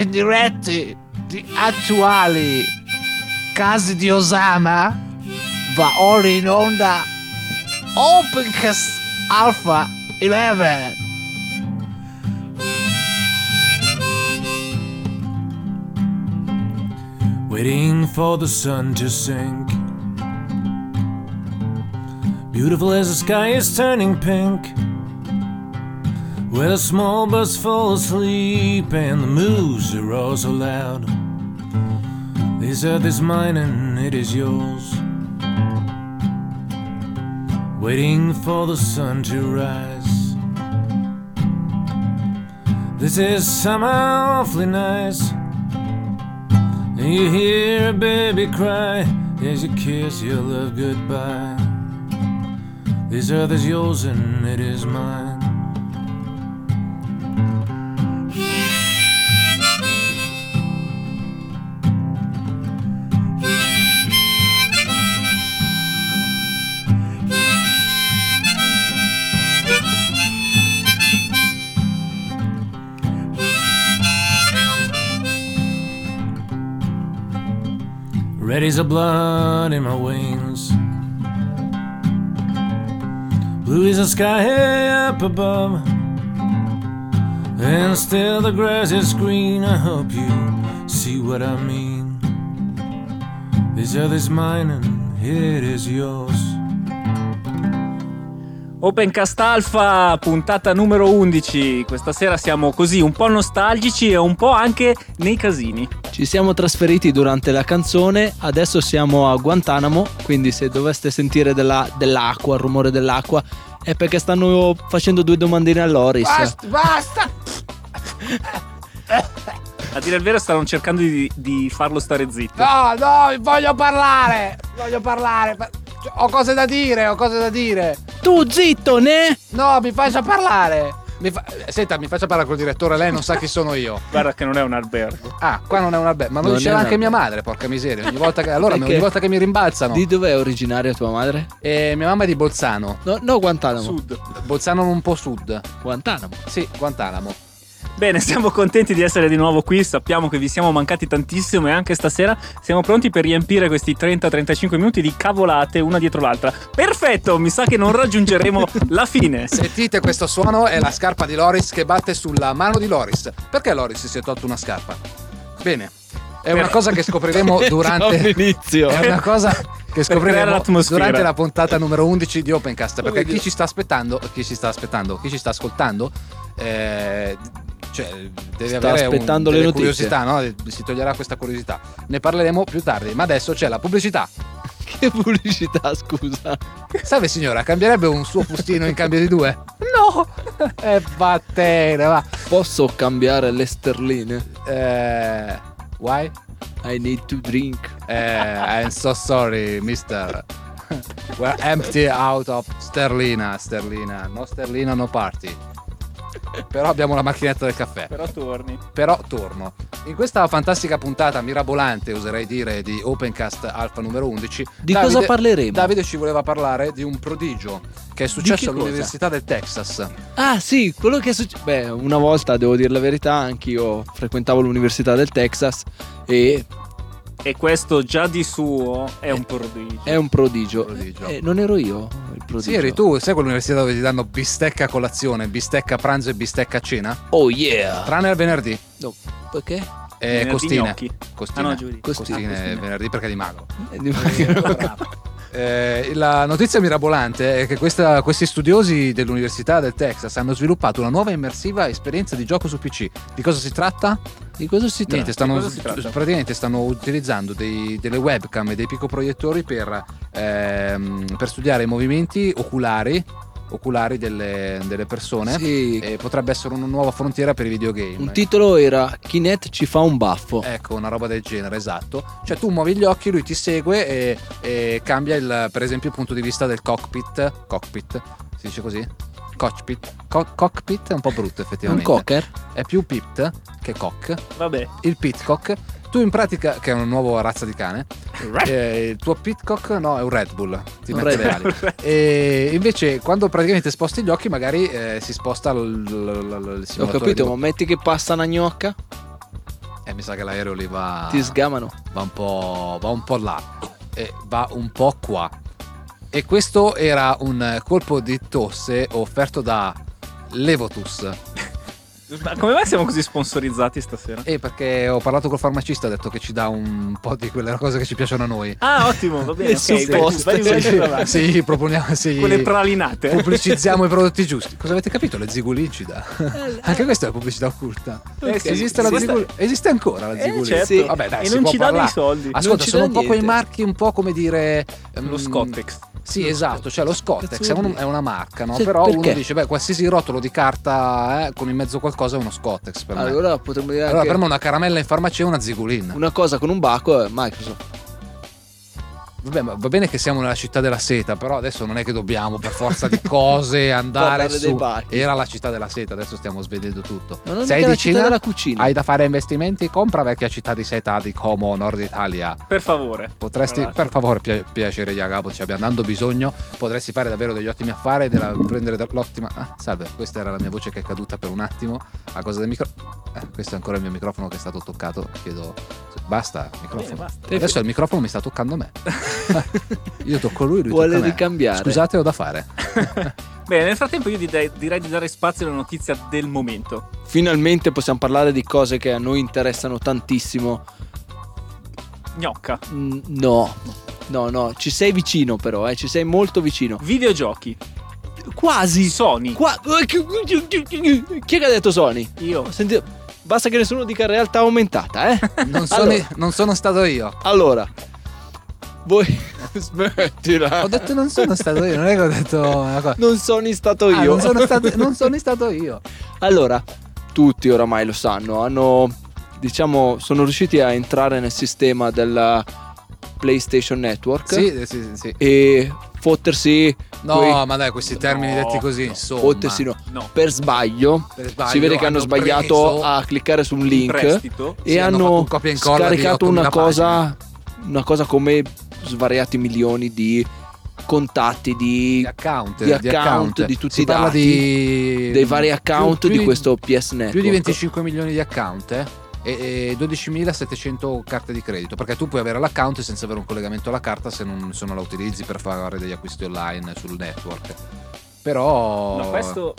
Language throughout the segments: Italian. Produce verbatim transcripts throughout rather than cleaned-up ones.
indiretti di attuali casi di Osama va ora in onda Opencast Alpha eleven. Waiting for the sun to sink, beautiful as the sky is turning pink, where the small birds fall asleep and the moose are all so loud. This earth is mine and it is yours, waiting for the sun to rise. This is summer awfully nice, and you hear a baby cry as you kiss your love goodbye. This earth is yours and it is mine. Red is the blood in my veins, blue is the sky up above, and still the grass is green. I hope you see what I mean. This earth is mine and it is yours. Opencast Alpha, puntata numero undici. Questa sera siamo così un po' nostalgici e un po' anche nei casini. Ci siamo trasferiti durante la canzone, adesso siamo a Guantanamo, quindi se doveste sentire della, dell'acqua, il rumore dell'acqua, è perché stanno facendo due domandine a Loris. Basta, basta. A dire il vero stanno cercando di, di farlo stare zitto. No, no, voglio parlare, voglio parlare. Ho cose da dire, ho cose da dire. Tu zitto, ne? No, mi faccia parlare. Mi fa... Senta, mi faccia parlare col direttore, lei non sa chi sono io. Guarda che non è un albergo. Ah, qua non è un albergo, ma me lo Non diceva è un anche mia albergo. madre, porca miseria. Ogni volta che allora Perché? ogni volta che mi rimbalzano. Di dov'è originaria tua madre? E mia mamma è di Bolzano. No, no, Guantanamo. Sud. Bolzano un po' sud. Guantanamo. Sì, Guantanamo. Bene, siamo contenti di essere di nuovo qui. Sappiamo che vi siamo mancati tantissimo e anche stasera siamo pronti per riempire questi trenta trentacinque minuti di cavolate una dietro l'altra. Perfetto, mi sa che non raggiungeremo la fine. Sentite questo suono? È la scarpa di Loris che batte sulla mano di Loris. Perché Loris si è tolto una scarpa? Bene, è una cosa che scopriremo durante l'inizio. È una cosa che creare scopriremo l'atmosfera. durante la puntata numero undici di Opencast. Perché Oh, chi Dio. ci sta aspettando, chi ci sta aspettando, chi ci sta ascoltando, eh, cioè deve Sta avere un, aspettando le delle notizie. curiosità, no? Si toglierà questa curiosità. Ne parleremo più tardi, ma adesso c'è la pubblicità. Che pubblicità, scusa. Salve signora, cambierebbe un suo fustino in cambio di due? No! E vattene, va. Posso cambiare le sterline? Eh, why? I need to drink. Eh, I'm so sorry, mister. We're empty out of sterlina, sterlina. No sterlina, no party. Però abbiamo la macchinetta del caffè. Però torni. Però torno. In questa fantastica puntata mirabolante, oserei dire, di Opencast Alpha numero undici. Di cosa parleremo? Davide ci voleva parlare di un prodigio che è Di successo che all'Università del Texas. Ah sì, quello che è successo. Beh, una volta, devo dire la verità, anch'io frequentavo l'Università del Texas e E questo già di suo è un prodigio. è un prodigio. Prodigio. Eh, non ero io il prodigio. Sì, eri tu, sai quell'università dove ti danno bistecca a colazione, bistecca a pranzo e bistecca a cena? Oh yeah. Tranne al venerdì. No, perché? E Venerdì costine. gnocchi. Costine. Ah, no, giovedì. Costine, Ah, costine. venerdì perché è di mago. Eh, di- Eh, la notizia mirabolante è che questa, questi studiosi dell'Università del Texas hanno sviluppato una nuova immersiva esperienza di gioco su P C. Di cosa si tratta? Di cosa si tratta? Niente, stanno, Di cosa si tratta? praticamente stanno utilizzando dei, delle webcam e dei picoproiettori per, ehm, per studiare i movimenti oculari oculari delle, delle persone. Sì. E potrebbe essere una nuova frontiera per i videogame. Un titolo era Kinect ci fa un baffo. Ecco, una roba del genere, esatto. Cioè tu muovi gli occhi, lui ti segue e, e cambia il, per esempio, il punto di vista del cockpit. Cockpit, si dice così? Cockpit. Co- cockpit è un po' brutto Un effettivamente. cocker. È più pit che cock. Vabbè. Il pitcock. Tu in pratica, che è una nuova razza di cane, eh, il tuo pitcock no, è un Red Bull, ti Un mette Red le ali. E invece quando praticamente sposti gli occhi magari eh, si sposta l- l- l- l- il Ho simulatore capito, di- ma metti che passa una gnocca. E mi sa che l'aereo lì va. Ti sgamano. Va un po'. Va un po' là. E va un po' qua. E questo era un colpo di tosse offerto da Levotus. Ma come mai siamo così sponsorizzati stasera? Eh, perché ho parlato col farmacista, ha detto che ci dà un po' di quelle cose che ci piacciono a noi. Ah, ottimo, va bene. E Ok, vai tu, supposte. vai tu, vai tu, vai avanti. Sì, proponiamo. Sì. Quelle pralinate. Pubblicizziamo i prodotti giusti. Cosa avete capito? La Zigulincida. Anche questa è la pubblicità occulta. Eh sì, esiste, la questa- Zigul- esiste ancora la Eh, Zigulincida? certo. Sì. Vabbè, dai, E si non può ci dà parlare. dei soldi. Non Ascolta, ci sono dà un po' quei niente. marchi, un po' come dire Lo mm, Scottex. Sì, esatto, cioè lo Scottex Cazzo è, vuol un- dire? è una marca, no? Sì, Però perché? uno dice, beh, qualsiasi rotolo di carta eh, con in mezzo qualcosa è uno Scottex per me. Allora potremmo dire Allora anche per me una caramella in farmacia è una Zigulin. una cosa con un baco è Microsoft. Vabbè, ma va bene che siamo nella città della seta, però adesso non è che dobbiamo per forza di cose andare Parlare dei su. bachi. Era la città della seta, adesso stiamo svedendo tutto. Ma non è Sei mica di la città Cina? della cucina. Hai da fare investimenti? Compra vecchia città di seta di Como, Nord Italia. Per favore. Potresti, Allora, per favore, pia- piacere Jacopo, ci abbiamo dando bisogno. Potresti fare davvero degli ottimi affari, della, prendere da- l'ottima. Ah, salve, questa era la mia voce che è caduta per un attimo. A cosa del micro. Eh, questo è ancora il mio microfono che è stato toccato. Chiedo. Basta, microfono. Bene, basta. Adesso il microfono mi sta toccando me. Io tocco lui, lui Vuole tocca me. ricambiare. Scusate, ho da fare. Bene, nel frattempo io direi, direi di dare spazio alla notizia del momento. Finalmente possiamo parlare di cose che a noi interessano tantissimo. Gnocca. Mm, No, no, no, ci sei vicino però, eh, ci sei molto vicino. Videogiochi. Quasi. Sony. Qua... Chi è che ha detto Sony? Io. Senti, basta che nessuno dica realtà aumentata, eh? Non sono, Allora. non sono stato io. Allora, voi smettila. Ho detto non sono stato io, non è che ho detto una cosa. Non sono stato Ah, io. non, sono stato, non sono stato io. Allora, tutti oramai lo sanno, hanno, diciamo, sono riusciti a entrare nel sistema del PlayStation Network Sì, sì, sì, sì. e fottersi No, quei- ma dai, questi termini No. detti così, insomma. fottersi no. No. Per sbaglio, Per sbaglio, si vede che hanno, sbagliato preso- a cliccare su un In link prestito. e Sì, hanno hanno, fatto un copia e incolla di scaricato una ottomila cosa, una cosa come svariati milioni di contatti di, di account, di account, di tutti si i parla dati, di dei vari account più- più di questo P S Network. più di venticinque milioni di account eh? e, e dodicimilasettecento carte di credito, perché tu puoi avere l'account senza avere un collegamento alla carta se non, se non la utilizzi per fare degli acquisti online sul network. Però No, questo.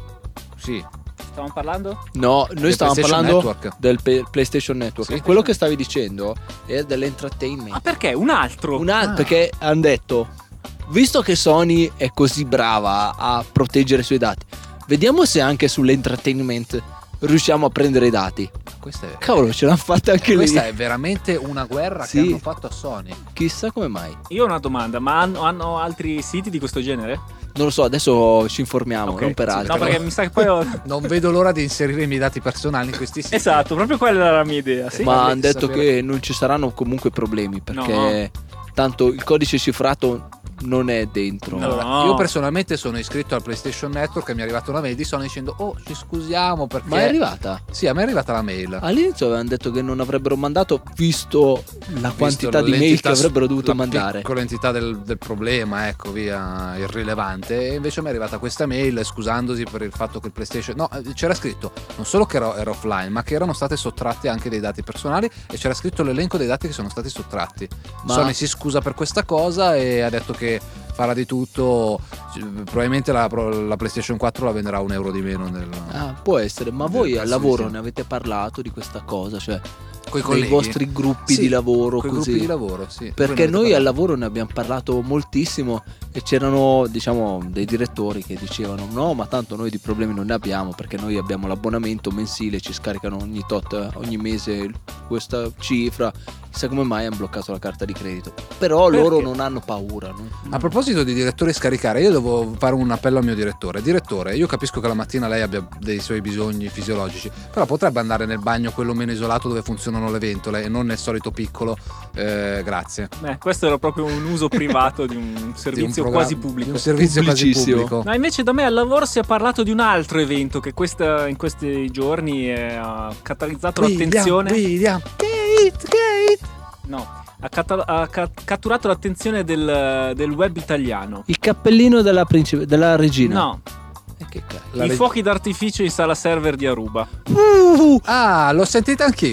sì, Stavamo parlando? No, noi Del stavamo PlayStation parlando Network. del Pe- PlayStation Network. Sì. Quello che stavi dicendo è dell'entertainment. Ah, perché? Un altro. Un altro, Ah. perché hanno detto, visto che Sony è così brava a proteggere i suoi dati, vediamo se anche sull'entertainment riusciamo a prendere i dati. questa è, Cavolo, ce l'hanno fatta anche lì. questa è veramente una guerra Sì. che hanno fatto a Sony. Chissà come mai. Io ho una domanda, ma hanno, hanno altri siti di questo genere? Non lo so, adesso ci informiamo, Ok, non per sì. altro. No, perché mi sa che poi ho... Non vedo l'ora di inserire i miei dati personali in questi siti. Esatto, proprio quella era la mia idea, sì. Ma Vorrei hanno detto sapere- che non ci saranno comunque problemi perché tanto il codice cifrato non è dentro. No. Allora, io personalmente sono iscritto al PlayStation Network e mi è arrivata una mail di Sony dicendo "Oh, ci scusiamo perché Ma è arrivata? Sì, a me è arrivata la mail. All'inizio avevano detto che non avrebbero mandato, visto la Visto quantità di mail l'entità- che avrebbero dovuto la mandare. piccola entità del, del problema, ecco, via, irrilevante. E invece mi è arrivata questa mail scusandosi per il fatto che il PlayStation... No, c'era scritto non solo che ero, era offline, ma che erano state sottratti anche dei dati personali e c'era scritto l'elenco dei dati che sono stati sottratti. Ma- Sony si scusa per questa cosa e ha detto che farà di tutto. Probabilmente la, la PlayStation quattro la venderà un euro di meno nel, Ah, può essere, ma del voi al prezzo lavoro di- ne avete parlato di questa cosa? Cioè, coi dei colleghi. vostri gruppi Sì, di lavoro coi così? gruppi di lavoro, sì. Perché Voi ne avete noi al parlato? lavoro ne abbiamo parlato moltissimo e c'erano, diciamo, dei direttori che dicevano no, ma tanto noi di problemi non ne abbiamo perché noi abbiamo l'abbonamento mensile, ci scaricano ogni tot, ogni mese questa cifra. Chissà come mai hanno bloccato la carta di credito. Però loro Perché? non hanno paura, no? A proposito di direttori scaricare, io devo fare un appello al mio direttore. Direttore, io capisco che la mattina lei abbia dei suoi bisogni fisiologici, però potrebbe andare nel bagno quello meno isolato dove funzionano le ventole e non nel solito piccolo. Eh, grazie. Eh, questo era proprio un uso privato di un Di un servizio programma- quasi pubblico. di un servizio quasi Pubblicissimo. pubblico. No, invece da me al lavoro si è parlato di un altro evento che questa, in questi giorni eh, ha catalizzato l'attenzione. William, Kate, Kate. No, ha, cata- ha ca- catturato l'attenzione del, del web italiano. Il cappellino della, principe- della regina. No, E che cazzo? La i reg- fuochi d'artificio in sala server di Aruba. Uh, Ah, l'ho sentita anch'io.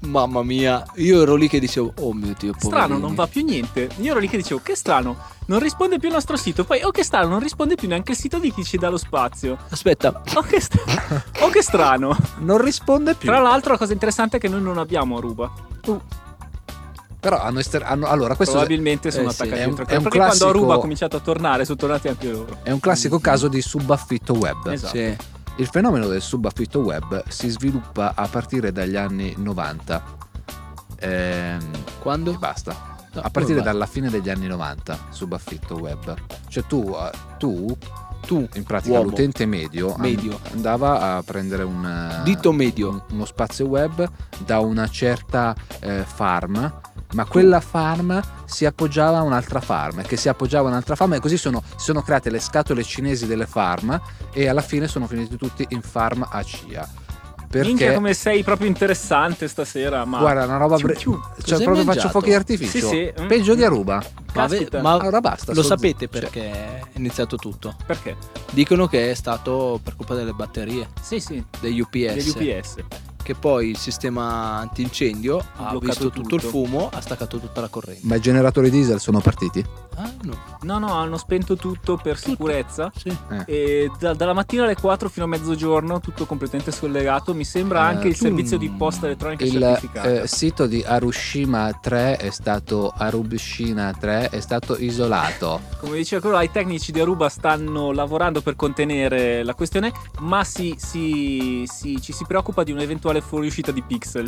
Mamma mia, io ero lì che dicevo, oh mio Dio, Strano, poverini. non va più niente. Io ero lì che dicevo, che strano, non risponde più il nostro sito. Poi, oh che strano, non risponde più neanche il sito di chi ci dà lo spazio. Aspetta, Oh che, st- oh, che strano. Non risponde più. Tra l'altro la cosa interessante è che noi non abbiamo Aruba. Però hanno, ester- hanno allora questo Probabilmente sono eh sì, attaccati è un- dentro. è un Perché classico- quando Aruba ha cominciato a tornare sono tornati anche loro. è un classico caso di subaffitto web. Esatto. sì. Il fenomeno del subaffitto web si sviluppa a partire dagli anni novanta. Ehm, Quando? e basta. No, A partire come va? dalla fine degli anni novanta, subaffitto web. Cioè tu, eh, tu, Tu, in pratica uomo. l'utente medio, an- Medio. andava a prendere un eh, Dito medio. un- uno spazio web da una certa eh, farm, ma quella farm si appoggiava a un'altra farm, che si appoggiava a un'altra farm, e così sono, si sono create le scatole cinesi delle farm, e alla fine sono finiti tutti in farm a C I A. Minchia Perché come sei proprio interessante stasera. Ma guarda, una roba Ciu, bre- ciu. cioè Cos'hai proprio faccio mangiato? fuochi d'artificio. Sì, sì. Mm. Peggio di Aruba. Ma, ave- Caspita. ma Allora basta. lo sto- sapete cioè, perché è iniziato tutto? Perché? Dicono che è stato per colpa delle batterie, Sì, sì. degli U P S. Degli U P S. Che poi il sistema antincendio ha bloccato visto tutto il tutto. fumo, ha staccato tutta la corrente. Ma i generatori diesel sono partiti? Ah, no. No, no, hanno spento tutto per sicurezza. Sì. E da- dalla mattina alle quattro fino a mezzogiorno tutto completamente scollegato. Mi sembra Eh, anche il tu- servizio di posta elettronica Il certificata. eh, sito di Arushima tre è stato Arushima tre è stato isolato. Come diceva quello, i tecnici di Aruba stanno lavorando per contenere la questione, ma si, si- si- ci si preoccupa di un'eventuale fuoriuscita di pixel.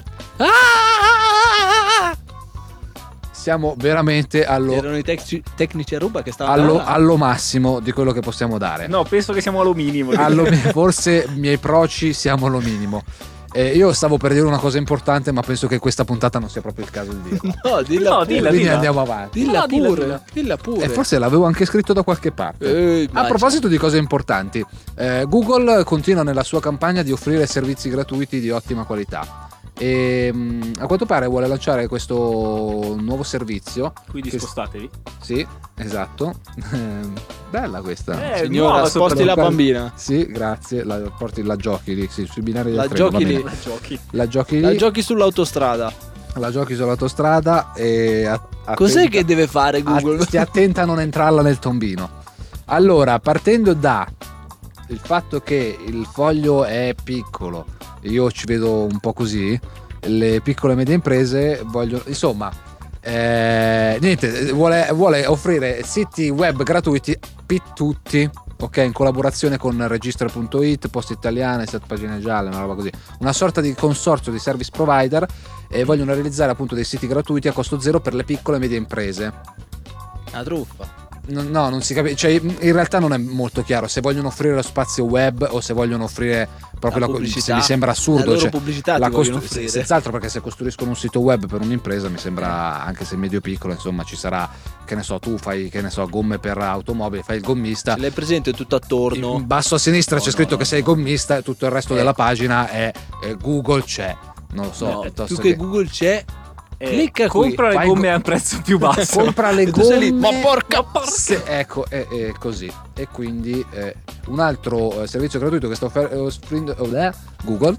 Siamo veramente allo, Erano i tec- tecnici a ruba che stavano allo, parlando. allo massimo di quello che possiamo dare. No, penso che siamo allo minimo. Allo- forse miei proci siamo allo minimo. Eh, io stavo per dire una cosa importante, ma penso che questa puntata non sia proprio il caso di dirla. No, dilla No, pure. dilla, Quindi dilla. andiamo avanti. Dilla No, dilla, pure. dilla. Dilla pure. E forse l'avevo anche scritto da qualche parte. Eh, A ma- proposito di cose importanti, eh, Google continua nella sua campagna di offrire servizi gratuiti di ottima qualità. E mh, a quanto pare vuole lanciare questo nuovo servizio. Quindi che- spostatevi. Sì, esatto. Bella questa. Eh, Signora, nuova sposti la soprattutto. bambina. Sì, grazie. La, porti la giochi lì, sì, sui binari del La freno, giochi va bene. lì. La giochi. La giochi La lì, giochi sull'autostrada. la giochi sull'autostrada e a- Cos'è attenta- che deve fare Google? a- stia attenta a non entrarla nel tombino. Allora, partendo da il fatto che il foglio è piccolo, io ci vedo un po' così, le piccole e medie imprese vogliono, insomma, eh, niente, vuole, vuole offrire siti web gratuiti per tutti, ok, in collaborazione con Registra punto it, Poste Italiane, Set Pagine Gialle, una roba così, una sorta di consorzio di service provider, e vogliono realizzare appunto dei siti gratuiti a costo zero per le piccole e medie imprese. Una truffa. No, no, non si capisce, cioè in realtà non è molto chiaro se vogliono offrire lo spazio web o se vogliono offrire proprio La la, pubblicità. se mi sembra La assurdo, loro cioè, pubblicità la ti vogliono costru- offrire. senz'altro, perché se costruiscono un sito web per un'impresa mi sembra, anche se medio piccolo, insomma ci sarà, che ne so, tu fai, che ne so, gomme per automobili, fai il gommista, Ce l'hai presente tutto attorno? in basso a sinistra No, c'è no, scritto no, che sei no. gommista e tutto il resto Eh. della pagina è eh, Google c'è, non lo so, No, piuttosto più che Google c'è. Eh, Clicca qui, compra le fai gomme go- a un prezzo più basso. compra le E tu sei lì, gomme, ma porca porca. se- ecco, è, è così. E quindi eh, un altro eh, servizio gratuito che sta offer- offrendo oh, eh, Google,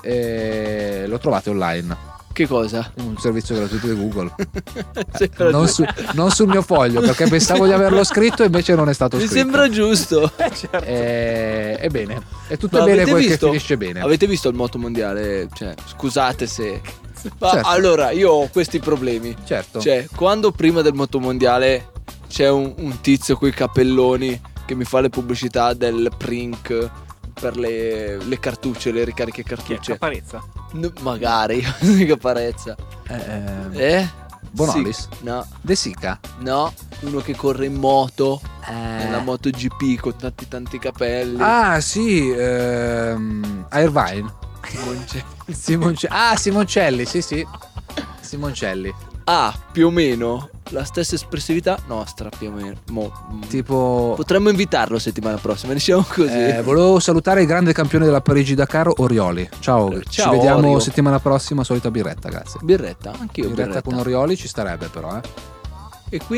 eh, lo trovate online, Che cosa? un servizio gratuito di Google. Sembra non, giusto. su- non sul mio foglio, perché pensavo di averlo scritto e invece non è stato Mi scritto. sembra giusto. Eh, certo. Eh, è bene, è tutto Ma bene avete quel visto? che finisce bene. Avete visto il moto mondiale? Cioè, scusate se. Ma Certo. allora, io ho questi problemi. Certo. Cioè, quando prima del moto mondiale c'è un, un tizio coi capelloni che mi fa le pubblicità del Prink per le, le cartucce, le ricariche Chi è? cartucce. Caparezza? No, magari, che parezza. Eh, Eh? Bonolis? Sì. No, De Sica? no, uno che corre in moto, Eh. nella MotoGP con tanti tanti capelli. Ah sì, ehm, Irvine. Simonce- Simonce- ah, Simoncelli, sì, sì. Simoncelli. Ha più o meno la stessa espressività nostra, più o meno. Mo- mm. Tipo, Potremmo invitarlo settimana prossima, diciamo così. eh, volevo salutare il grande campione della Parigi-Dakar, Orioli. Ciao, Eh, ci ciao, vediamo Orio. settimana prossima, solita birretta, grazie. Birretta, anch'io Birretta birretta. con Orioli ci starebbe però, eh. E quindi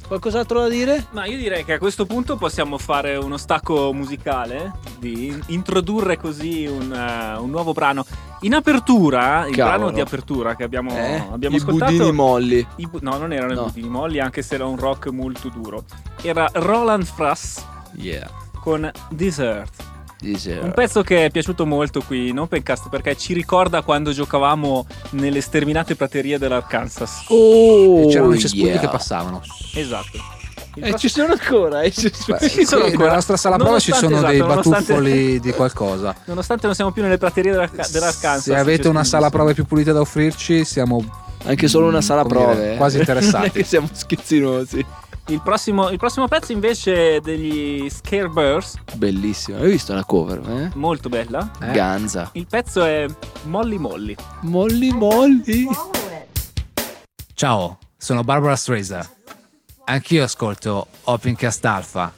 Qualcos'altro da dire? Ma io direi che a questo punto possiamo fare uno stacco musicale, di in- introdurre così un, uh, un nuovo brano. In apertura, il Cavolo. brano di apertura che abbiamo, Eh? abbiamo I ascoltato. budini molli. i bu- no, non erano No. i budini molli, anche se era un rock molto duro. Era Roland Frass Yeah. con Desert. Dice, Un pezzo che è piaciuto molto qui in Opencast perché ci ricorda quando giocavamo nelle sterminate praterie dell'Arkansas. oh, E c'erano i cespugli yeah. che passavano. Esatto. Il E prossimo- ci sono ancora. eh, ci sono- Beh, Ci sono qui ancora. nella nostra sala prova ci Nonostante- sono dei esatto, nonostante- batuffoli di qualcosa. Nonostante non siamo più nelle praterie dell'Arca- dell'Arkansas. Se avete c'è una spazio. sala prove più pulita da offrirci, siamo Anche solo una sala come prove. dire, eh. quasi interessati. Non è che siamo schizzinosi. Il prossimo, il prossimo pezzo invece è degli Scareburst, Bellissimo. Hai visto la cover? Eh? molto bella. Eh? Ganza. Il pezzo è Molly Molly. Molli molli. Ciao, sono Barbara Streisand. Anch'io ascolto Opencast Alpha.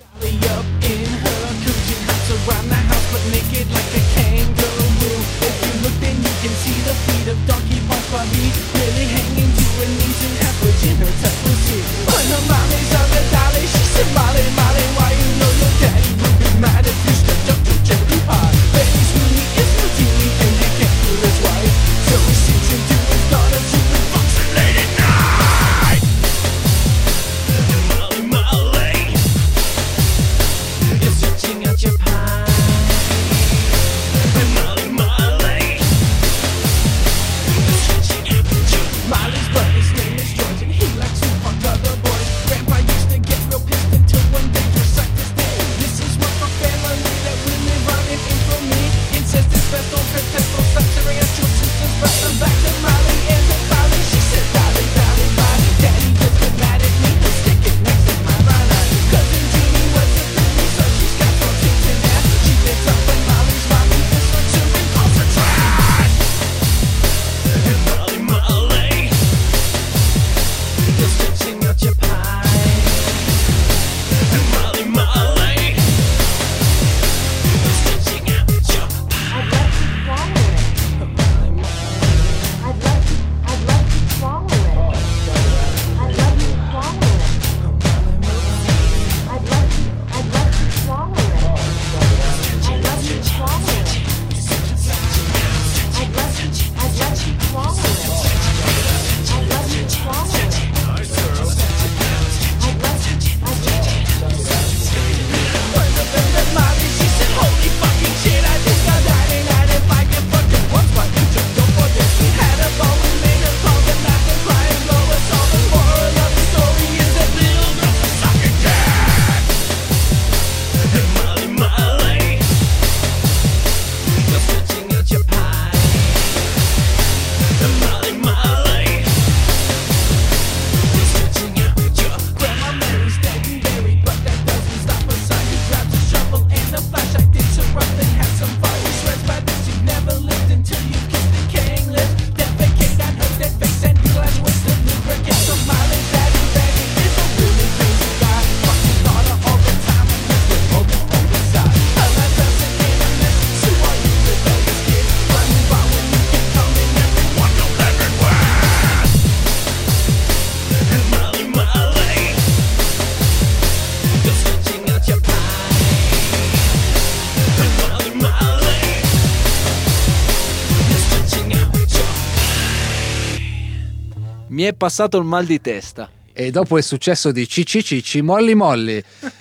Mi è passato il mal di testa. E dopo il successo di Cici Cici Molli Molli,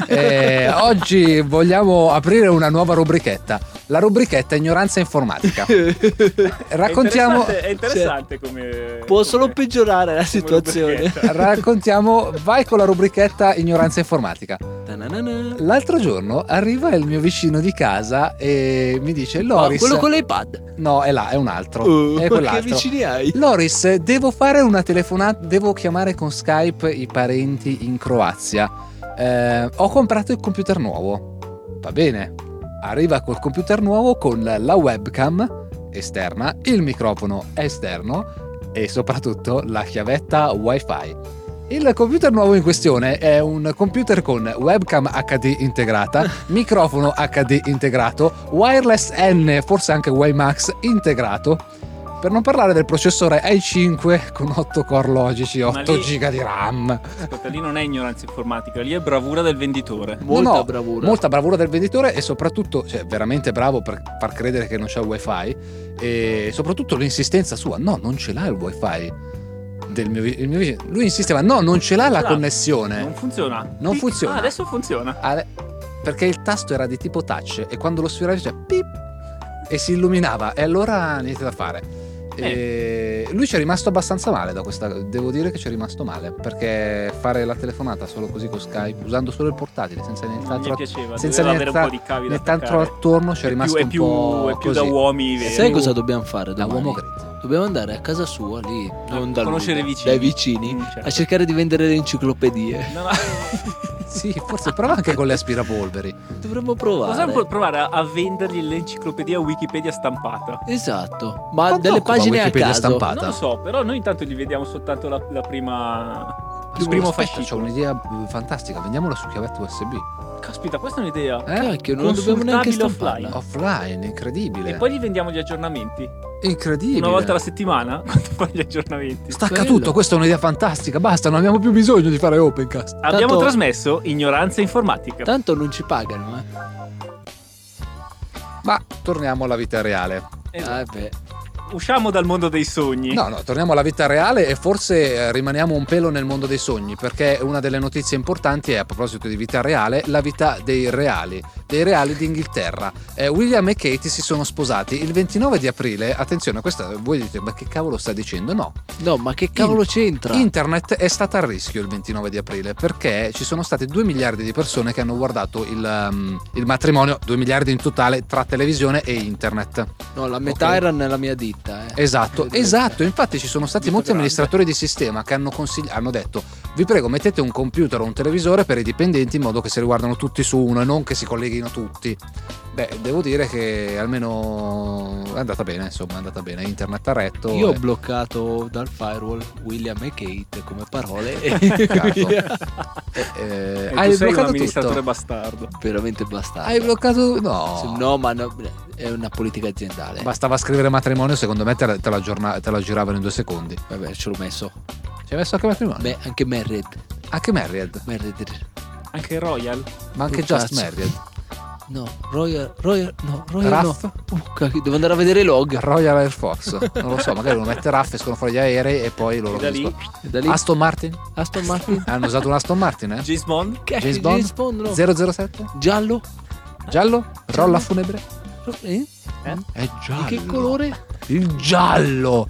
eh, oggi vogliamo aprire una nuova rubrichetta, la rubrichetta ignoranza informatica. Raccontiamo, È interessante, è interessante come. Può solo come- peggiorare la come situazione. rubrichetta. raccontiamo, vai con la rubrichetta ignoranza informatica. Ta-na-na-na. L'altro giorno arriva il mio vicino di casa e mi dice: Ah, Loris, quello con l'iPad. no, è là, è un altro, Oh, è che quell'altro. vicini hai? Loris, devo fare una telefonata, devo chiamare con Skype i parenti in Croazia. Eh, ho comprato il computer nuovo. Va bene. Arriva col computer nuovo con la webcam esterna, il microfono esterno e soprattutto la chiavetta Wi-Fi. Il computer nuovo in questione è un computer con webcam acca di integrata, microfono acca di integrato, wireless N, forse anche WiMAX integrato, Per non parlare del processore i cinque con otto core logici, otto lì- giga di RAM. Ascolta, lì non è ignoranza informatica, lì è bravura del venditore. No, Molta no, bravura. Molta bravura del venditore e soprattutto, cioè, veramente bravo per far credere che non c'è il wifi e soprattutto l'insistenza sua, no, non ce l'ha il wifi del mio, vi- il mio vicino. Lui insisteva, no, non ce l'ha la l'ha. connessione. Non funziona. Non Pic- funziona. Ah, adesso funziona. Ale- Perché il tasto era di tipo touch e quando lo sfioravi c'è pip e si illuminava e allora niente da fare. E lui ci è rimasto abbastanza male da questa, devo dire che ci è rimasto male perché fare la telefonata solo così con Skype usando solo il portatile senza Non gli nient'altro piaceva, senza doveva avere un po' nient'altro di cavi da nient'altro attaccare. attorno ci è È rimasto più, è un più, po' è più così. da uomini veri. Sai cosa dobbiamo fare Da domani? uomo greggio. Dobbiamo andare a casa sua lì, non da lui, conoscere i vicini. dai vicini, Mm, certo. a cercare di vendere le enciclopedie. No, no. Sì, forse prova anche con le aspirapolveri. Dovremmo provare. Possiamo provare a, a vendergli l'enciclopedia Wikipedia stampata. Esatto, ma Quanto delle occupa pagine a Wikipedia caso. stampata? Non lo so, però noi intanto gli vediamo soltanto la, la prima. Il Aspetta, primo c'ho fascicolo. un'idea eh, fantastica, vendiamola su chiavetta U S B. Caspita, questa è un'idea. Eh? Cacchio, non dobbiamo neanche Consultabile stamparla. Offline, incredibile. E poi gli vendiamo gli aggiornamenti. Incredibile. Una volta alla settimana, quando fa gli aggiornamenti. Stacca Bello. tutto, questa è un'idea fantastica, basta, non abbiamo più bisogno di fare Opencast. Abbiamo Tanto- trasmesso ignoranza informatica. Tanto non ci pagano, eh. Ma torniamo alla vita reale. Esatto. Ah, beh. Usciamo dal mondo dei sogni. No, no, torniamo alla vita reale e forse eh, rimaniamo un pelo nel mondo dei sogni, perché una delle notizie importanti è, a proposito di vita reale, la vita dei reali, dei reali d'Inghilterra. Eh, William e Katie si sono sposati il ventinove di aprile. Attenzione, questa voi dite, ma che cavolo sta dicendo? No. No, ma che cavolo In- c'entra? Internet è stata a rischio il ventinove di aprile perché ci sono state due miliardi di persone che hanno guardato il, um, il matrimonio, due miliardi in totale tra televisione e internet. No, la metà Ok. era nella mia ditta, eh. Esatto, Eh, esatto. Infatti ci sono stati Ditta molti grande. amministratori di sistema che hanno, consigli- hanno detto vi prego mettete un computer o un televisore per i dipendenti in modo che si riguardano tutti su uno e non che si colleghino tutti. Beh, devo dire che almeno è andata bene, insomma, è andata bene. Internet ha retto. Io ho e- bloccato dal firewall William e Kate come parole. Peccato. e Eh, eh, E hai tu sei un bloccato amministratore tutto. bastardo. veramente bastardo. Hai bloccato? No. No, ma no, è una politica aziendale. Bastava scrivere matrimonio, secondo me te la, te la, giorna- te la giravano in due secondi. Vabbè, ce l'ho messo. Ci hai messo anche matrimonio? Beh, anche Married. Anche Married, Married. Anche Royal. ma anche Oh, Just cazzo. Married. No, Royal, Royal, no, Royal Raff? no. Oh, cacchio, devo andare a vedere i log. Royal Air Force, non lo so, magari lo mette Raff, escono fuori gli aerei e poi loro E da lì finiscono. E da lì Aston Martin? Aston Martin. Hanno usato un Aston Martin, eh? James Bond. Cacchio, James Bond? James Bond, no. zero zero sette? Giallo. Giallo? Rolla funebre? Eh? Eh? È giallo. Di che colore? Il giallo.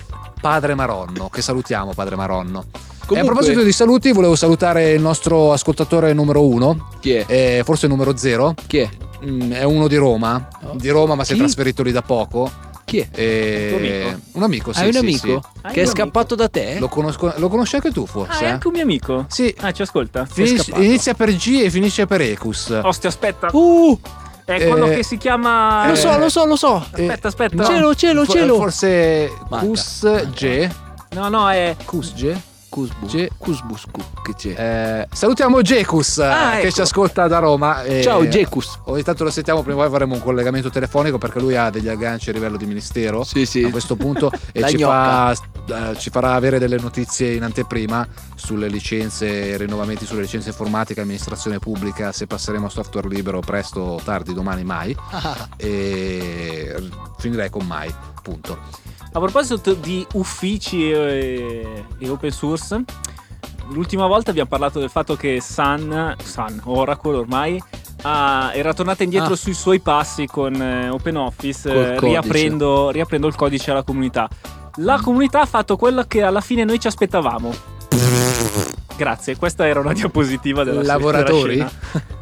Padre Maronno, che salutiamo Padre Maronno. E a Comunque- proposito di saluti, volevo salutare il nostro ascoltatore numero uno, Chi è? eh, forse numero zero. Chi è? Mm, è uno di Roma, Oh. di Roma ma si è Chi? trasferito lì da poco. Chi è? E... Tuo amico? Un amico, sì. Hai un sì, amico sì. Hai che è un scappato da te? Lo, conosco, lo conosci anche tu Ah, forse? è eh? anche un mio amico. Sì, Ah, ci ascolta. Finis- scappato. inizia per G e finisce per Ecus. Ostia, aspetta. Uh, È quello eh, che si chiama. lo eh, so, lo so, lo so. Aspetta, aspetta. Ce l'ho, ce l'ho, For- ce l'ho. Forse Manca. Cus Manca. G. No, no, è. Cus G. Cusbu. Ge- Cusbuscu. Che c'è? Eh, salutiamo Gecus Ah, che ecco. ci ascolta da Roma. e- Ciao, Gecus. Ogni tanto lo sentiamo, prima o poi faremo un collegamento telefonico perché lui ha degli agganci a livello di ministero. Sì, sì. A questo punto e La ci, gnocca. fa, eh, ci farà avere delle notizie in anteprima sulle licenze, rinnovamenti sulle licenze informatiche, amministrazione pubblica, se passeremo a software libero presto, tardi, domani, mai. Ah, E finirei con mai, punto. A proposito di uffici e, e open source, l'ultima volta abbiamo parlato del fatto che Sun, Sun Oracle ormai, ah, era tornata indietro Ah. sui suoi passi con eh, OpenOffice, Col eh, codice. riaprendo, riaprendo il codice alla comunità. La comunità ha fatto quello che alla fine noi ci aspettavamo. Grazie, questa era una diapositiva della Lavoratori? della scena.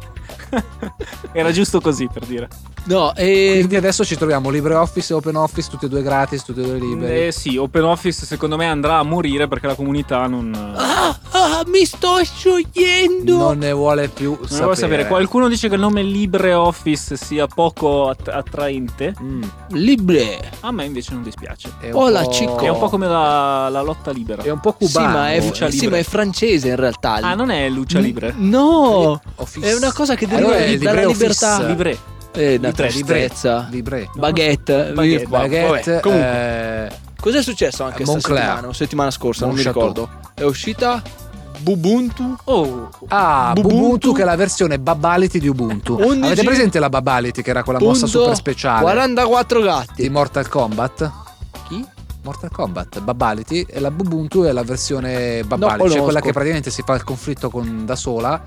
Era giusto così, per dire. no, e Quindi adesso ci troviamo LibreOffice e OpenOffice, tutti e due gratis, tutti e due liberi. Eh sì, OpenOffice secondo me andrà a morire perché la comunità non... ah, ah, mi sto sciogliendo. Non ne vuole più Non sapere. vuoi sapere, qualcuno dice che il nome LibreOffice sia poco att- attraente. Mm, Libre. A me invece non dispiace. è un Hola, po'- chico. È un po' come la, la lotta libera. È un po' Sì, cubano. ma è, Lucia sì, Libre. ma è francese in realtà. Ah, non è Lucia Libre? No, Office. è una cosa che deriva Allora è di- dalla LibreOffice. libertà. Libre. Eh, una Libre, tristezza. Libre. Baguette. Baguette, Vabbè, Baguette, comunque. eh, Cos'è successo anche questa Moncler. settimana? O settimana scorsa, non mi Mon Chateau. ricordo. È uscita Ubuntu. Oh, Ah, Ubuntu. Ubuntu, che è la versione Babality di Ubuntu. undici Avete presente la Babality, che era quella mossa punto super speciale quarantaquattro gatti. di Mortal Kombat? Chi? Mortal Kombat, Babality, e la Ubuntu è la versione Babality, conosco. cioè quella che praticamente si fa il conflitto con da sola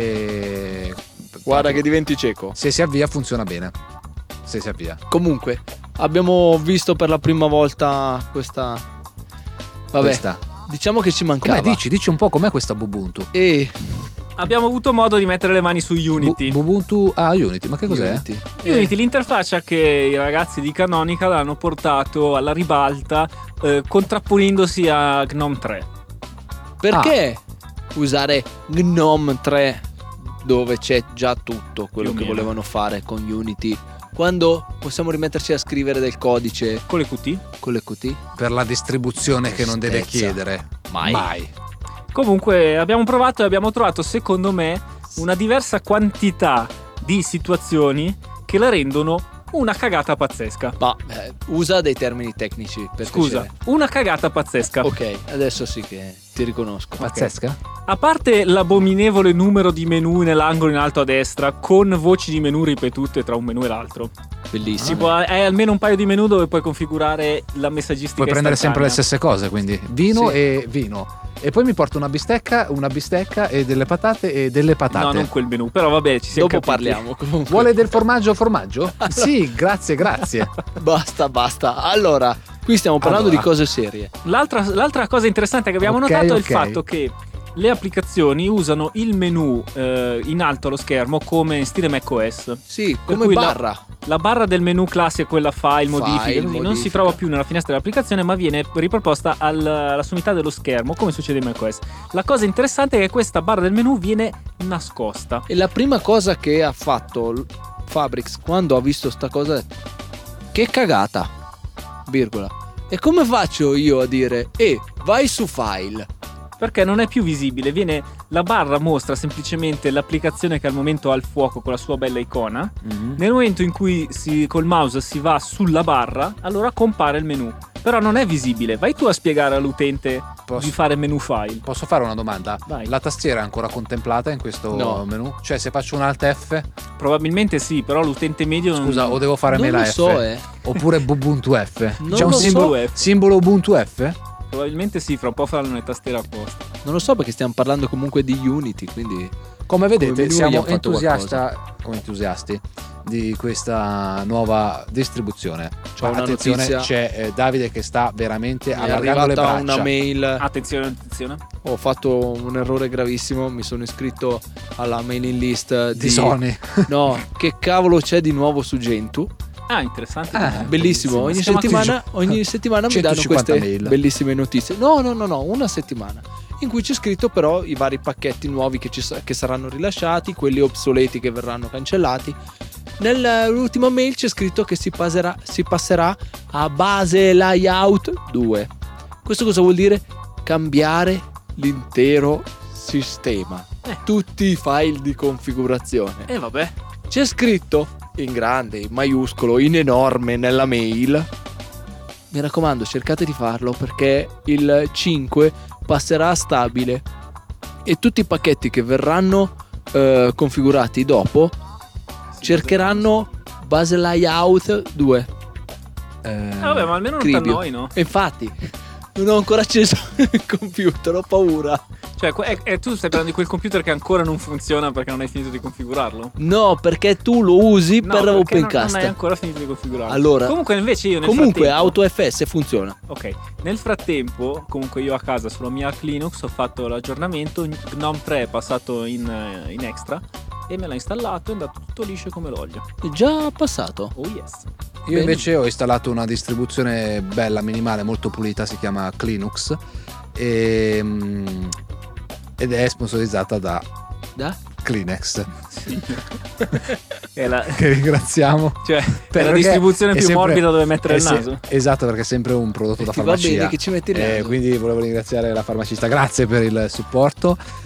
e Guarda che diventi cieco. se si avvia funziona bene. Se si avvia. Comunque, abbiamo visto per la prima volta questa. Vabbè, Questa. diciamo che ci mancava. Com'è? Dici, dici un po' com'è questa Ubuntu. E abbiamo avuto modo di mettere le mani su Unity. Bu- Ubuntu, ah, Unity, ma che cos'è? Unity. Unity, l'interfaccia che i ragazzi di Canonical hanno portato alla ribalta, eh, contrapponendosi a Gnome tre. Perché usare Gnome tre dove c'è già tutto quello Più o che meno. volevano fare con Unity, quando possiamo rimetterci a scrivere del codice Con le Qt. con le Qt? Per la distribuzione che non deve Tristezza. chiedere. Mai. Mai. Comunque abbiamo provato e abbiamo trovato, secondo me, una diversa quantità di situazioni che la rendono una cagata pazzesca. Ma eh, usa dei termini tecnici per Scusa, piacere. una cagata pazzesca. Ok, adesso sì che ti riconosco. Pazzesca? A parte l'abominevole numero di menu nell'angolo in alto a destra, con voci di menu ripetute tra un menu e l'altro. Bellissimo. Tipo, hai almeno un paio di menu dove puoi configurare la messaggistica. Puoi prendere sempre le istantanea. stesse cose, quindi vino Sì. e vino. E poi mi porto una bistecca, una bistecca e delle patate e delle patate. No, non quel menu, però vabbè, ci siamo Dopo capiti. parliamo comunque. Vuole del formaggio formaggio? Sì, grazie, grazie. Basta, basta. Allora, qui stiamo parlando Allora. di cose serie. L'altra, l'altra cosa interessante che abbiamo Ok, notato è il ok. fatto che le applicazioni usano il menu eh, in alto allo schermo come in stile macOS. Sì, come cui la- barra. La barra del menu classico, quella file, modifiche, così, non si modifica. trova più nella finestra dell'applicazione, ma viene riproposta al- alla sommità dello schermo, come succede in macOS. La cosa interessante è che questa barra del menu viene nascosta. E la prima cosa che ha fatto l- Fabrics quando ha visto sta cosa è: che cagata, virgola. E come faccio io a dire eh, vai su file? Perché non è più visibile, viene, la barra mostra semplicemente l'applicazione che al momento ha il fuoco con la sua bella icona. Mhm. Nel momento in cui si, col mouse si va sulla barra, allora compare il menu. Però non è visibile. Vai tu a spiegare all'utente Posso- di fare menu file. Posso fare una domanda? Vai. La tastiera è ancora contemplata in questo No. menu? Cioè, se faccio un Alt F, Probabilmente sì, però l'utente medio non- scusa, o devo fare Non mela lo F? so, eh. Oppure Ubuntu F? Non C'è un lo so. simbolo, F. simbolo Ubuntu F? Probabilmente sì, fra un po' faranno le tastiere apposta. Non lo so perché stiamo parlando comunque di Unity, quindi Come vedete, Come menu siamo abbiamo fatto entusiasta, come entusiasti di questa nuova distribuzione. C'ho una Attenzione, notizia. c'è eh, Davide che sta veramente mi è allargando le arrivata braccia. una mail. Attenzione, attenzione. Ho fatto un errore gravissimo, mi sono iscritto alla mailing list di, di Sony. No, che cavolo c'è di nuovo su Gentoo? Ah, interessante. Ah, Bellissimo, ogni Si chiama settimana, ogni settimana mi danno centocinquanta queste mail. bellissime notizie. No, no, no, no, una settimana in cui c'è scritto però i vari pacchetti nuovi che, ci, sa- che saranno rilasciati, quelli obsoleti che verranno cancellati. Nell'ultima mail c'è scritto che si passerà, si passerà a base layout due. Questo cosa vuol dire? Cambiare l'intero sistema, Eh. tutti i file di configurazione. E vabbè. C'è scritto in grande, in maiuscolo, in enorme nella mail. Mi raccomando, cercate di farlo perché il cinque passerà a stabile e tutti i pacchetti che verranno eh, configurati dopo cercheranno base layout due. Eh, Eh, vabbè, ma almeno non ti Cribio. annoi, no? E infatti non ho ancora acceso il computer, ho paura. Cioè, que- e, e tu stai parlando di quel computer che ancora non funziona perché non hai finito di configurarlo? No, perché tu lo usi No, per perché Opencast. Non, non hai ancora finito di configurarlo. Allora, Comunque invece io nel comunque frattempo- AutoFS funziona. Ok, nel frattempo, comunque io a casa sulla mia Arch Linux ho fatto l'aggiornamento, Gnome tre è passato in, eh, in extra e me l'ha installato e è andato tutto liscio come l'olio. È già passato. Oh yes. Io invece ho installato una distribuzione bella, minimale, molto pulita, si chiama Linux e, mm, ed è sponsorizzata da Da? Kleenex, È la, che ringraziamo. cioè, è la Perché distribuzione è più sempre- morbida dove mettere è il se- naso. Esatto, perché è sempre un prodotto da Ti va farmacia. bene che ci metti il Eh, naso. quindi volevo ringraziare la farmacista, grazie per il supporto.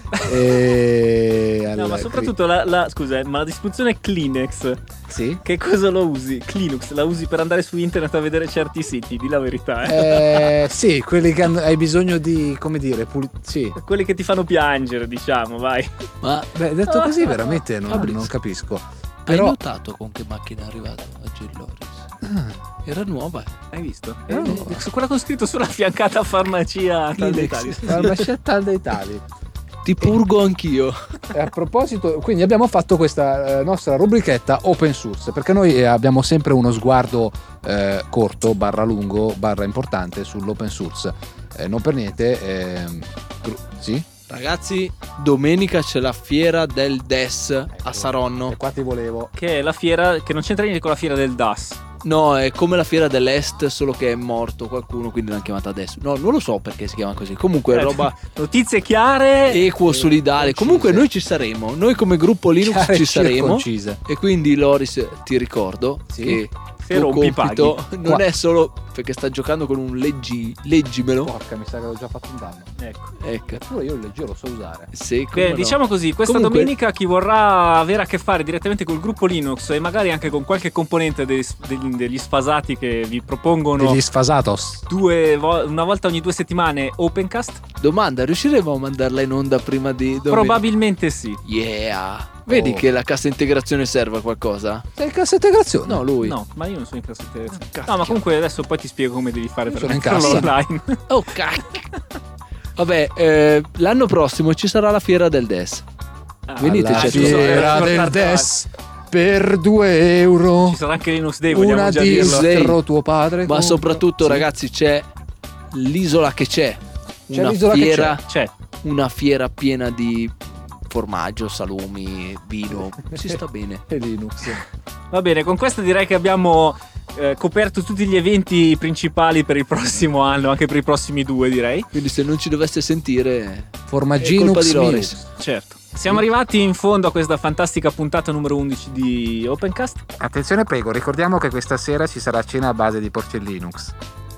E... No, allora, ma soprattutto la, la scusa, eh, ma la distribuzione Kleenex, sì? che cosa lo usi? Linux la usi per andare su internet a vedere certi siti, di la verità, eh? Eh, sì, quelli che hanno, hai bisogno di, come dire, puli- sì. Quelli che ti fanno piangere, diciamo, vai. Ma Beh, detto così veramente non, Fabrizio, non capisco. hai Però notato con che macchina è arrivato oggi il Loris? Ah, Era nuova. Hai visto? Eh, Eh, no. su quella con scritto sulla farmacia farmacia tal dei tali. farmacia tal dei tali. Ti purgo anch'io. E a proposito, quindi abbiamo fatto questa eh, nostra rubrichetta open source, perché noi eh, abbiamo sempre uno sguardo eh, corto, barra lungo, barra importante sull'open source. Eh, non per niente, ehm, gru- sì? Ragazzi, domenica c'è la fiera del D E S a Saronno. E qua ti volevo. Che è la fiera che non c'entra niente con la fiera del D A S. No, è come la fiera dell'Est, solo che è morto qualcuno, quindi l'hanno chiamata adesso. No, non lo so perché si chiama così. Comunque è Eh, roba Notizie chiare. equo, solidale. concise. Comunque noi ci saremo. Noi come gruppo Linux Chiare ci e saremo. circoncise. E quindi Loris, ti ricordo Sì. che Se tuo rompi, compito paghi. non Qua. è solo perché sta giocando con un leggi, leggimelo. Porca, mi sa che ho già fatto un danno. Ecco. Ecco. Eppure io il leggero lo so usare. Sì, come Beh, no. diciamo così, questa Comunque- domenica chi vorrà avere a che fare direttamente col gruppo Linux e magari anche con qualche componente dei- degli, degli sfasati che vi propongono Degli sfasatos. due vo- una volta ogni due settimane Opencast, Domanda, riusciremo a mandarla in onda prima di domenica? probabilmente sì. Yeah. Vedi Oh. che la cassa integrazione serve a qualcosa? Sei in cassa integrazione? No, lui. No, ma io non sono in cassa integrazione. Cacchio. No, ma comunque adesso poi ti spiego come devi fare Io per sono in metterlo cassa. online. Oh cacchio. Vabbè, eh, l'anno prossimo ci sarà la fiera del D E S. Venite, Alla c'è fiera tutto. del D E S per due euro. Ci sarà anche Linux Day, vogliamo Una già dirlo. Day. distro tuo padre. Ma compra. soprattutto, Sì. ragazzi, c'è l'isola che c'è. C'è Una l'isola che fiera, C'è. una fiera piena di formaggio, salumi, vino. Si sta bene. E Linux. Va bene, con questo direi che abbiamo eh, coperto tutti gli eventi principali per il prossimo anno, anche per i prossimi due, direi. Quindi se non ci dovesse sentire, è colpa Formagginux di Linux. Loris. Certo. Siamo arrivati in fondo a questa fantastica puntata numero undici di Opencast. Attenzione prego, ricordiamo che questa sera ci sarà cena a base di porcellinux.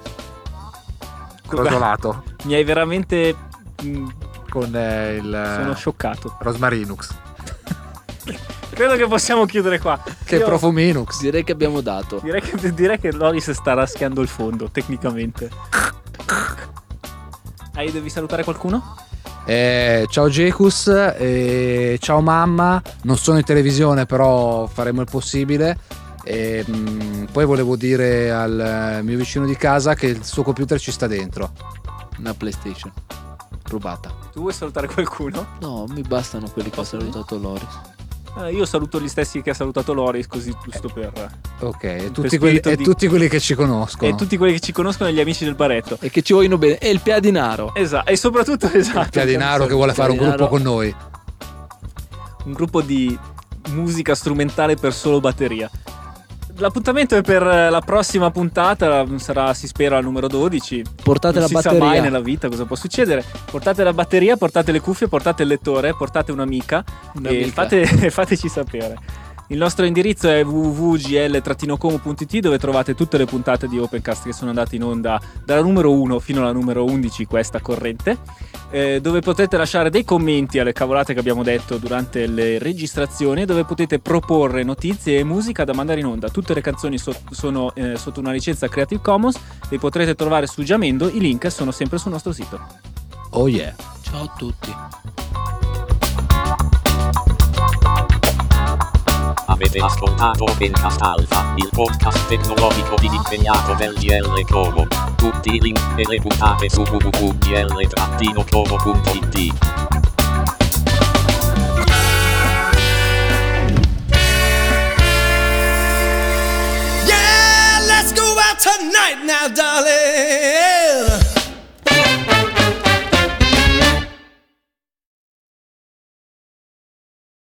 Crosolato. Mi hai veramente... mh, Con eh, il sono scioccato. Rosmarinux. Credo che possiamo chiudere qua. Che Io profuminux. Direi che abbiamo dato. Direi che, direi che Loris sta raschiando il fondo, tecnicamente. Hai, devi salutare qualcuno? Eh, ciao Jecus, eh, ciao mamma. Non sono in televisione, però faremo il possibile. E, mh, poi volevo dire al eh, mio vicino di casa che il suo computer ci sta dentro. Una PlayStation rubata. Tu vuoi salutare qualcuno? No, mi bastano quelli che ha Posso salutato Loris. Eh, io saluto gli stessi che ha salutato Loris, così giusto per... Ok, e Per tutti, quelli, spirito e di- tutti quelli che ci conoscono. E tutti quelli che ci conoscono e gli amici del baretto. E che ci vogliono bene. E il Piadinaro. Esatto, e soprattutto esatto. Piadinaro che vuole fare un Piadinaro. gruppo con noi. Un gruppo di musica strumentale per solo batteria. L'appuntamento è per la prossima puntata, sarà si spera al numero dodici. Portate Non la si sa batteria. mai nella vita cosa può succedere. Portate la batteria, portate le cuffie, portate il lettore, portate un'amica, Un'amica. e fate, fateci sapere. Il nostro indirizzo è w w w punto g l como punto i t, dove trovate tutte le puntate di Opencast che sono andate in onda dalla numero uno fino alla numero undici, questa corrente, eh, dove potete lasciare dei commenti alle cavolate che abbiamo detto durante le registrazioni, dove potete proporre notizie e musica da mandare in onda. Tutte le canzoni so- sono eh, sotto una licenza Creative Commons, le potrete trovare su Giamendo, i link sono sempre sul nostro sito. Oh yeah. Ciao a tutti. Avete ascoltato Opencast Alpha, il podcast tecnologico disimpegnato del G L Como. Tutti i link e le puntate su w w w punto g l como punto i t. Yeah, let's go out tonight now, darling.